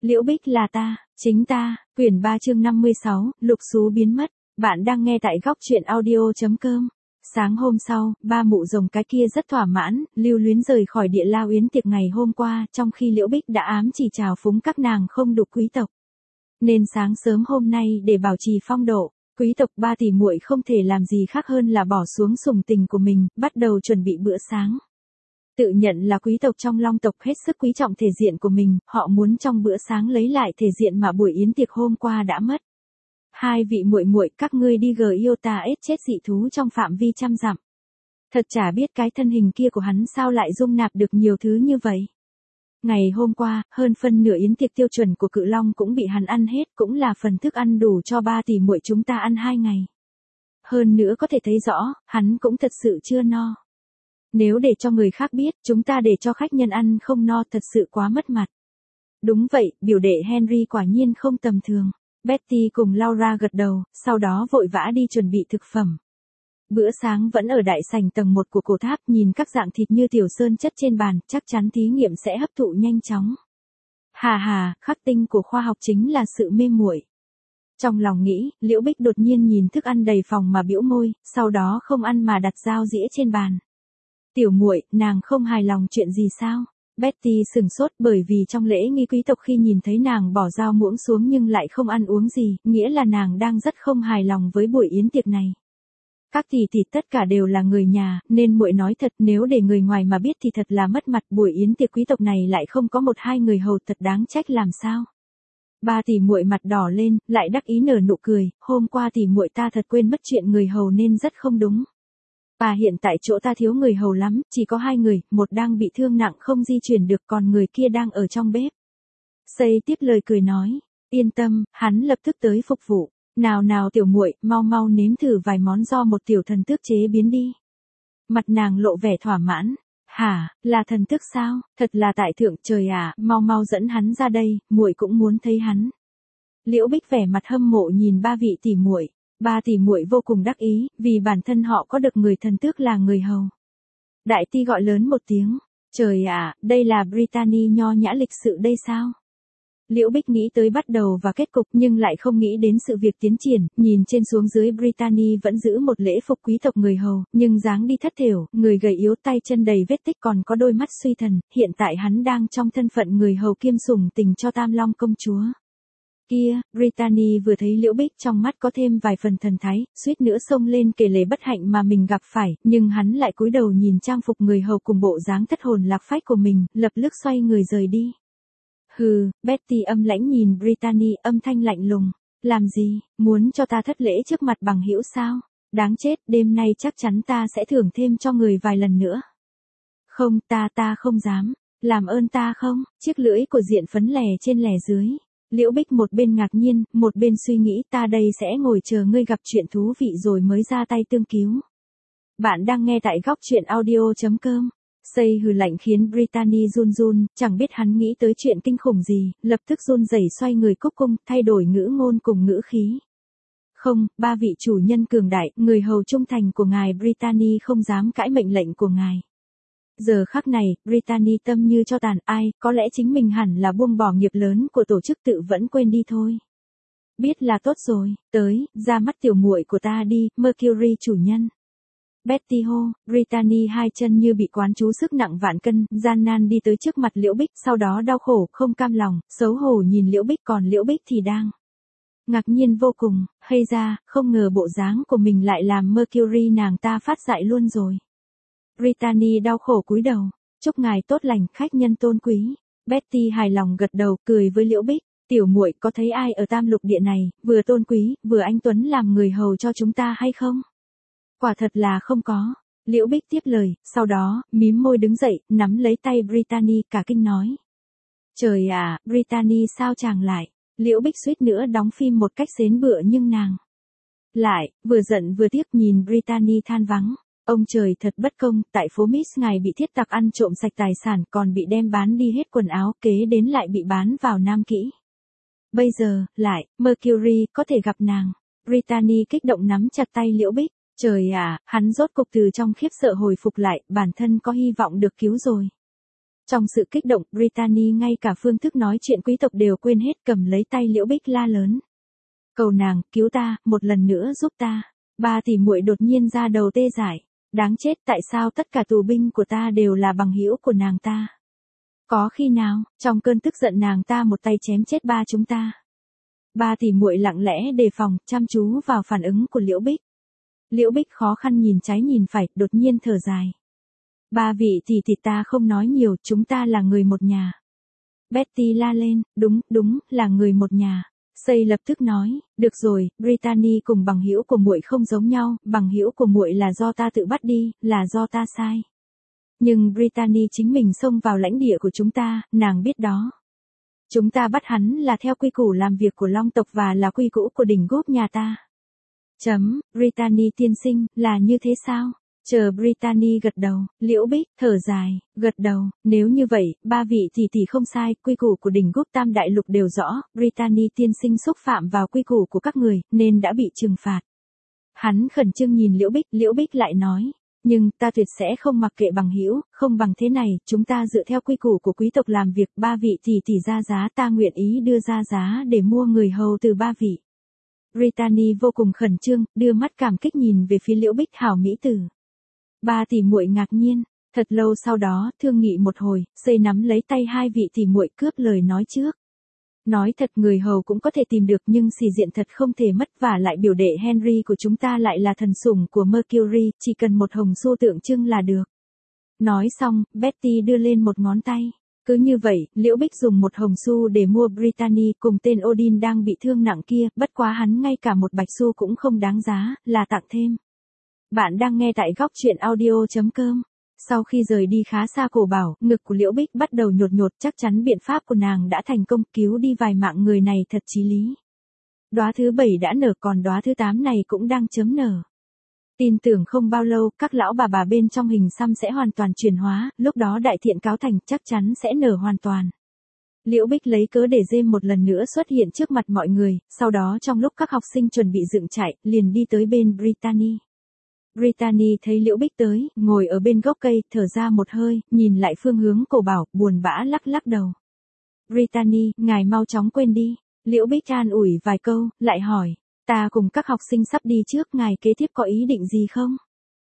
Liễu Bích là ta, chính ta, quyển 3 chương 56, lục xú biến mất. Bạn đang nghe tại góc truyện audio.com. Sáng hôm sau, ba mụ rồng cái kia rất thỏa mãn, lưu luyến rời khỏi địa lao yến tiệc ngày hôm qua, trong khi Liễu Bích đã ám chỉ chào phúng các nàng không đục quý tộc. Nên sáng sớm hôm nay để bảo trì phong độ, quý tộc ba tỷ muội không thể làm gì khác hơn là bỏ xuống sủng tình của mình, bắt đầu chuẩn bị bữa sáng. Tự nhận là quý tộc trong Long tộc hết sức quý trọng thể diện của mình, họ muốn trong bữa sáng lấy lại thể diện mà buổi yến tiệc hôm qua đã mất. Hai vị muội muội, các ngươi đi Giota ết chết dị thú trong phạm vi trăm dặm. Thật chả biết cái thân hình kia của hắn sao lại dung nạp được nhiều thứ như vậy. Ngày hôm qua, hơn phân nửa yến tiệc tiêu chuẩn của Cự Long cũng bị hắn ăn hết, cũng là phần thức ăn đủ cho ba tỷ muội chúng ta ăn 2 ngày. Hơn nữa có thể thấy rõ, hắn cũng thật sự chưa no. Nếu để cho người khác biết, chúng ta để cho khách nhân ăn không no thật sự quá mất mặt. Đúng vậy, biểu đệ Henry quả nhiên không tầm thường. Betty cùng Laura gật đầu, sau đó vội vã đi chuẩn bị thực phẩm. Bữa sáng vẫn ở đại sảnh tầng 1 của cổ tháp, nhìn các dạng thịt như tiểu sơn chất trên bàn, chắc chắn thí nghiệm sẽ hấp thụ nhanh chóng. Hà hà, khắc tinh của khoa học chính là sự mê muội. Trong lòng nghĩ, Liễu Bích đột nhiên nhìn thức ăn đầy phòng mà bĩu môi, sau đó không ăn mà đặt dao dĩa trên bàn. Tiểu muội, nàng không hài lòng chuyện gì sao? Betty sừng sốt bởi vì trong lễ nghi quý tộc khi nhìn thấy nàng bỏ dao muỗng xuống nhưng lại không ăn uống gì, nghĩa là nàng đang rất không hài lòng với buổi yến tiệc này. Các tỷ tỷ tất cả đều là người nhà, nên muội nói thật, nếu để người ngoài mà biết thì thật là mất mặt, buổi yến tiệc quý tộc này lại không có 1-2 người hầu, thật đáng trách làm sao. Ba tỷ muội mặt đỏ lên, lại đắc ý nở nụ cười, hôm qua tỷ muội ta thật quên mất chuyện người hầu nên rất không đúng. Hiện tại chỗ ta thiếu người hầu lắm, chỉ có 2 người, một đang bị thương nặng không di chuyển được, còn người kia đang ở trong bếp. Xây tiếp lời cười nói, yên tâm, hắn lập tức tới phục vụ. Nào nào tiểu muội, mau mau nếm thử vài món do một tiểu thần tước chế biến đi. Mặt nàng lộ vẻ thỏa mãn. Hả, là thần tước sao? Thật là tại thượng, trời à, mau mau dẫn hắn ra đây, muội cũng muốn thấy hắn. Liễu Bích vẻ mặt hâm mộ nhìn ba vị tỷ muội. Ba tỷ muội vô cùng đắc ý, vì bản thân họ có được người thần tước là người hầu. Đại ti gọi lớn một tiếng, trời ạ, đây là Brittany nho nhã lịch sự đây sao? Liễu Bích nghĩ tới bắt đầu và kết cục nhưng lại không nghĩ đến sự việc tiến triển, nhìn trên xuống dưới Brittany vẫn giữ một lễ phục quý tộc người hầu, nhưng dáng đi thất thểu, người gầy yếu tay chân đầy vết tích còn có đôi mắt suy thần, hiện tại hắn đang trong thân phận người hầu kiêm sủng tình cho Tam Long công chúa. Kia, Brittany vừa thấy Liễu Bích trong mắt có thêm vài phần thần thái, suýt nữa xông lên kể lể bất hạnh mà mình gặp phải, nhưng hắn lại cúi đầu nhìn trang phục người hầu cùng bộ dáng thất hồn lạc phách của mình, lập tức xoay người rời đi. Hừ, Betty âm lãnh nhìn Brittany, âm thanh lạnh lùng, làm gì, muốn cho ta thất lễ trước mặt bằng hữu sao? Đáng chết, đêm nay chắc chắn ta sẽ thưởng thêm cho người vài lần nữa. Không, ta không dám, làm ơn ta không, chiếc lưỡi của diện phấn lè trên lè dưới. Liễu Bích một bên ngạc nhiên, một bên suy nghĩ, ta đây sẽ ngồi chờ ngươi gặp chuyện thú vị rồi mới ra tay tương cứu. Bạn đang nghe tại góc truyện audio.com. Xây hừ lạnh khiến Brittany run run, chẳng biết hắn nghĩ tới chuyện kinh khủng gì, lập tức run rẩy xoay người cúc cung, thay đổi ngữ ngôn cùng ngữ khí. Không, ba vị chủ nhân cường đại, người hầu trung thành của ngài Brittany không dám cãi mệnh lệnh của ngài. Giờ khắc này, Brittany tâm như cho tàn, có lẽ chính mình hẳn là buông bỏ nghiệp lớn của tổ chức tự vẫn quên đi thôi. Biết là tốt rồi, tới, ra mắt tiểu muội của ta đi, Mercury chủ nhân. Betty hô, Brittany hai chân như bị quán chú sức nặng vạn cân, gian nan đi tới trước mặt Liễu Bích, sau đó đau khổ, không cam lòng, xấu hổ nhìn Liễu Bích, còn Liễu Bích thì đang ngạc nhiên vô cùng, hay ra, không ngờ bộ dáng của mình lại làm Mercury nàng ta phát dại luôn rồi. Brittany đau khổ cúi đầu, chúc ngài tốt lành, khách nhân tôn quý. Betty hài lòng gật đầu, cười với Liễu Bích, tiểu muội có thấy ai ở Tam Lục Địa này, vừa tôn quý, vừa anh tuấn làm người hầu cho chúng ta hay không? Quả thật là không có. Liễu Bích tiếp lời, sau đó, mím môi đứng dậy, nắm lấy tay Brittany, cả kinh nói. Trời ạ, Brittany sao chàng lại? Liễu Bích suýt nữa đóng phim một cách xến bựa nhưng nàng lại, vừa giận vừa tiếc nhìn Brittany than vắng. Ông trời thật bất công, tại phố Miss ngài bị thiết tặc ăn trộm sạch tài sản, còn bị đem bán đi hết quần áo, kế đến lại bị bán vào Nam Kỹ. Bây giờ, lại, Mercury có thể gặp nàng. Brittany kích động nắm chặt tay Liễu Bích. Trời ạ, hắn rốt cục từ trong khiếp sợ hồi phục lại, bản thân có hy vọng được cứu rồi. Trong sự kích động, Brittany ngay cả phương thức nói chuyện quý tộc đều quên hết, cầm lấy tay Liễu Bích la lớn. Cầu nàng, cứu ta, một lần nữa giúp ta. Ba tỷ muội đột nhiên ra đầu tê dại. Đáng chết, tại sao tất cả tù binh của ta đều là bằng hữu của nàng ta? Có khi nào, trong cơn tức giận nàng ta một tay chém chết ba chúng ta? Ba tỷ muội lặng lẽ đề phòng, chăm chú vào phản ứng của Liễu Bích. Liễu Bích khó khăn nhìn trái nhìn phải, đột nhiên thở dài. Ba vị tỷ tỷ ta không nói nhiều, chúng ta là người một nhà. Betty la lên, đúng, là người một nhà. Say lập tức nói, được rồi, Brittany cùng bằng hữu của muội không giống nhau, bằng hữu của muội là do ta tự bắt đi, là do ta sai. Nhưng Brittany chính mình xông vào lãnh địa của chúng ta, nàng biết đó. Chúng ta bắt hắn là theo quy củ làm việc của Long tộc và là quy củ của đỉnh gốp nhà ta. Brittany tiên sinh, là như thế sao? Chờ Brittany gật đầu, Liễu Bích thở dài, gật đầu, nếu như vậy, ba vị tỷ không sai, quy củ của đỉnh gốp tam đại lục đều rõ, Brittany tiên sinh xúc phạm vào quy củ của các người, nên đã bị trừng phạt. Hắn khẩn trương nhìn Liễu Bích lại nói, nhưng ta tuyệt sẽ không mặc kệ bằng hữu, không bằng thế này, chúng ta dựa theo quy củ của quý tộc làm việc, ba vị tỷ ra giá, ta nguyện ý đưa ra giá để mua người hầu từ ba vị. Brittany vô cùng khẩn trương, đưa mắt cảm kích nhìn về phía Liễu Bích hảo mỹ tử. Ba tỷ muội ngạc nhiên, thật lâu sau đó, thương nghị một hồi, Xây nắm lấy tay hai vị tỷ muội cướp lời nói trước. Nói thật, người hầu cũng có thể tìm được, nhưng xì diện thật không thể mất, và lại biểu đệ Henry của chúng ta lại là thần sủng của Mercury, chỉ cần một hồng xu tượng trưng là được. Nói xong, Betty đưa lên một ngón tay. Cứ như vậy, Liễu Bích dùng một hồng xu để mua Brittany cùng tên Odin đang bị thương nặng kia, bất quá hắn ngay cả một bạch xu cũng không đáng giá, là tặng thêm. Bạn đang nghe tại góc truyện audio.com. Sau khi rời đi khá xa cổ bảo, ngực của Liễu Bích bắt đầu nhột, chắc chắn biện pháp của nàng đã thành công, cứu đi vài mạng người này thật chí lý. Đóa thứ 7 đã nở, còn đóa thứ 8 này cũng đang chớm nở. Tin tưởng không bao lâu, các lão bà bên trong hình xăm sẽ hoàn toàn chuyển hóa, lúc đó đại thiện cáo thành chắc chắn sẽ nở hoàn toàn. Liễu Bích lấy cớ để dêm một lần nữa xuất hiện trước mặt mọi người, sau đó trong lúc các học sinh chuẩn bị dựng trại, liền đi tới bên Brittany. Brittany thấy Liễu Bích tới, ngồi ở bên gốc cây, thở ra một hơi, nhìn lại phương hướng cổ bảo, buồn bã lắc đầu. Brittany, ngài mau chóng quên đi. Liễu Bích an ủi vài câu, lại hỏi, ta cùng các học sinh sắp đi trước, ngài kế tiếp có ý định gì không?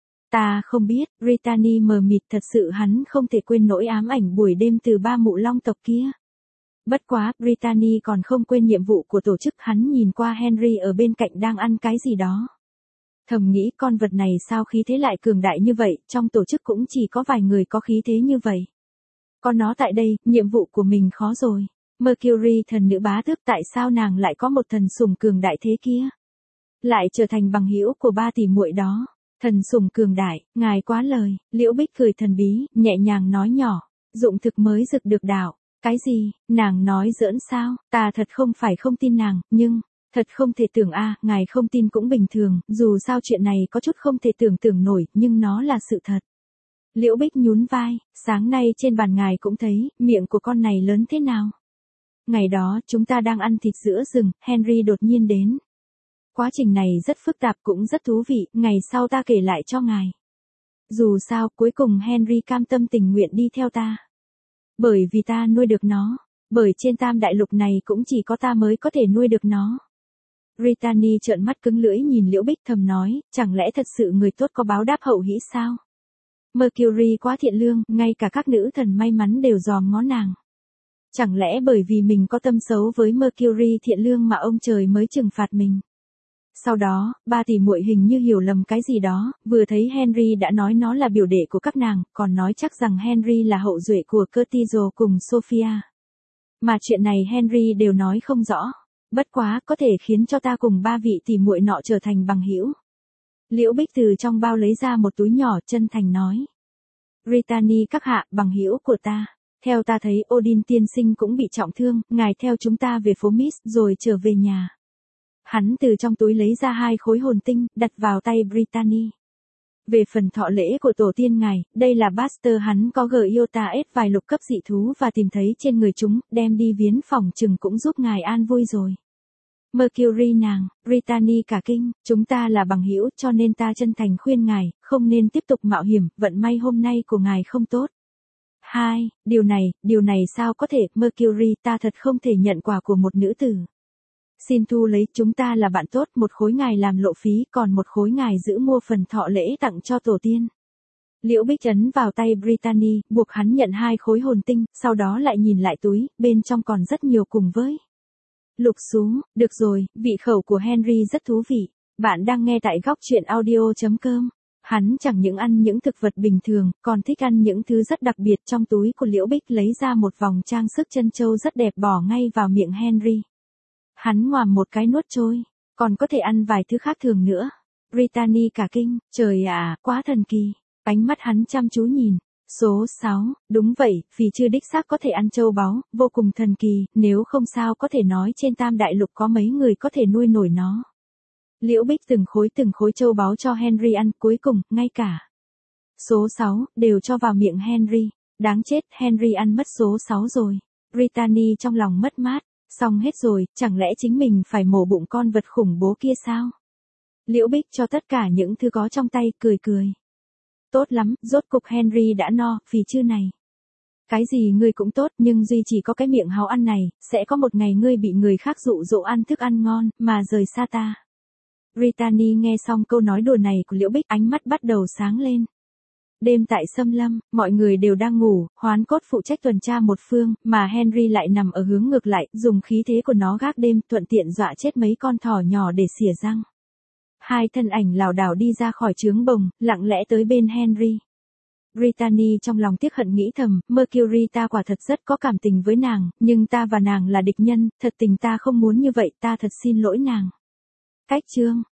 Ta không biết, Brittany mờ mịt, thật sự hắn không thể quên nỗi ám ảnh buổi đêm từ ba mụ Long tộc kia. Bất quá, Brittany còn không quên nhiệm vụ của tổ chức, hắn nhìn qua Henry ở bên cạnh đang ăn cái gì đó. Thầm nghĩ con vật này sao khí thế lại cường đại như vậy, trong tổ chức cũng chỉ có vài người có khí thế như vậy. Có nó tại đây, nhiệm vụ của mình khó rồi. Mercury thần nữ bá tước, tại sao nàng lại có một thần sủng cường đại thế kia? Lại trở thành bằng hữu của ba tỷ muội đó. Thần sủng cường đại, ngài quá lời. Liễu Bích cười thần bí, nhẹ nhàng nói nhỏ, dụng thực mới rực được đạo. Cái gì, nàng nói giỡn sao? Ta thật không phải không tin nàng, nhưng... Thật không thể tưởng ngài không tin cũng bình thường, dù sao chuyện này có chút không thể tưởng nổi, nhưng nó là sự thật. Liễu Bích nhún vai, sáng nay trên bàn ngài cũng thấy, miệng của con này lớn thế nào. Ngày đó, chúng ta đang ăn thịt giữa rừng, Henry đột nhiên đến. Quá trình này rất phức tạp cũng rất thú vị, ngày sau ta kể lại cho ngài. Dù sao, cuối cùng Henry cam tâm tình nguyện đi theo ta. Bởi vì ta nuôi được nó, bởi trên tam đại lục này cũng chỉ có ta mới có thể nuôi được nó. Brittany trợn mắt cứng lưỡi nhìn Liễu Bích thầm nói, chẳng lẽ thật sự người tốt có báo đáp hậu hĩ sao? Mercury quá thiện lương, ngay cả các nữ thần may mắn đều dòm ngó nàng. Chẳng lẽ bởi vì mình có tâm xấu với Mercury thiện lương mà ông trời mới trừng phạt mình? Sau đó, ba tỷ muội hình như hiểu lầm cái gì đó, vừa thấy Henry đã nói nó là biểu đệ của các nàng, còn nói chắc rằng Henry là hậu duệ của Curtizo cùng Sophia. Mà chuyện này Henry đều nói không rõ. Bất quá, có thể khiến cho ta cùng ba vị tỷ muội nọ trở thành bằng hữu. Liễu Bích từ trong bao lấy ra một túi nhỏ, chân thành nói. Brittany các hạ, bằng hữu của ta. Theo ta thấy Odin tiên sinh cũng bị trọng thương, ngài theo chúng ta về phố Mist rồi trở về nhà. Hắn từ trong túi lấy ra 2 khối hồn tinh, đặt vào tay Brittany. Về phần thọ lễ của tổ tiên ngài, đây là Buster, hắn có gửi Iota S vài lục cấp dị thú và tìm thấy trên người chúng, đem đi viếng phòng chừng cũng giúp ngài an vui rồi. Mercury nàng, Brittany cả kinh, chúng ta là bằng hữu cho nên ta chân thành khuyên ngài, không nên tiếp tục mạo hiểm, vận may hôm nay của ngài không tốt. 2. Điều này sao có thể, Mercury, ta thật không thể nhận quà của một nữ tử. Xin thu lấy, chúng ta là bạn tốt, một khối ngài làm lộ phí, còn một khối ngài giữ mua phần thọ lễ tặng cho tổ tiên. Liễu Bích ấn vào tay Brittany, buộc hắn nhận 2 khối hồn tinh, sau đó lại nhìn lại túi, bên trong còn rất nhiều cùng với. Lục xú, được rồi, vị khẩu của Henry rất thú vị. Bạn đang nghe tại góc truyện audio.com. Hắn chẳng những ăn những thực vật bình thường, còn thích ăn những thứ rất đặc biệt. Trong túi của Liễu Bích lấy ra một vòng trang sức chân châu rất đẹp bỏ ngay vào miệng Henry. Hắn ngoàm một cái nuốt trôi, còn có thể ăn vài thứ khác thường nữa. Brittany cả kinh, trời ạ, quá thần kỳ. Ánh mắt hắn chăm chú nhìn. Số 6, đúng vậy, phì chưa đích xác có thể ăn châu báu, vô cùng thần kỳ, nếu không sao có thể nói trên Tam Đại Lục có mấy người có thể nuôi nổi nó. Liễu Bích từng khối châu báu cho Henry ăn, cuối cùng, ngay cả số 6, đều cho vào miệng Henry. Đáng chết, Henry ăn mất số 6 rồi. Brittany trong lòng mất mát, xong hết rồi, chẳng lẽ chính mình phải mổ bụng con vật khủng bố kia sao? Liễu Bích cho tất cả những thứ có trong tay, cười cười. Tốt lắm, rốt cục Henry đã no, phì chư này. Cái gì ngươi cũng tốt, nhưng duy chỉ có cái miệng háo ăn này, sẽ có một ngày ngươi bị người khác dụ dỗ ăn thức ăn ngon, mà rời xa ta. Brittany nghe xong câu nói đùa này của Liễu Bích, ánh mắt bắt đầu sáng lên. Đêm tại Sâm Lâm, mọi người đều đang ngủ, Hoán Cốt phụ trách tuần tra một phương, mà Henry lại nằm ở hướng ngược lại, dùng khí thế của nó gác đêm, thuận tiện dọa chết mấy con thỏ nhỏ để xỉa răng. 2 thân ảnh lảo đảo đi ra khỏi trướng bồng, lặng lẽ tới bên Henry. Brittany trong lòng tiếc hận nghĩ thầm, Mercury ta quả thật rất có cảm tình với nàng, nhưng ta và nàng là địch nhân, thật tình ta không muốn như vậy, ta thật xin lỗi nàng. Cách chương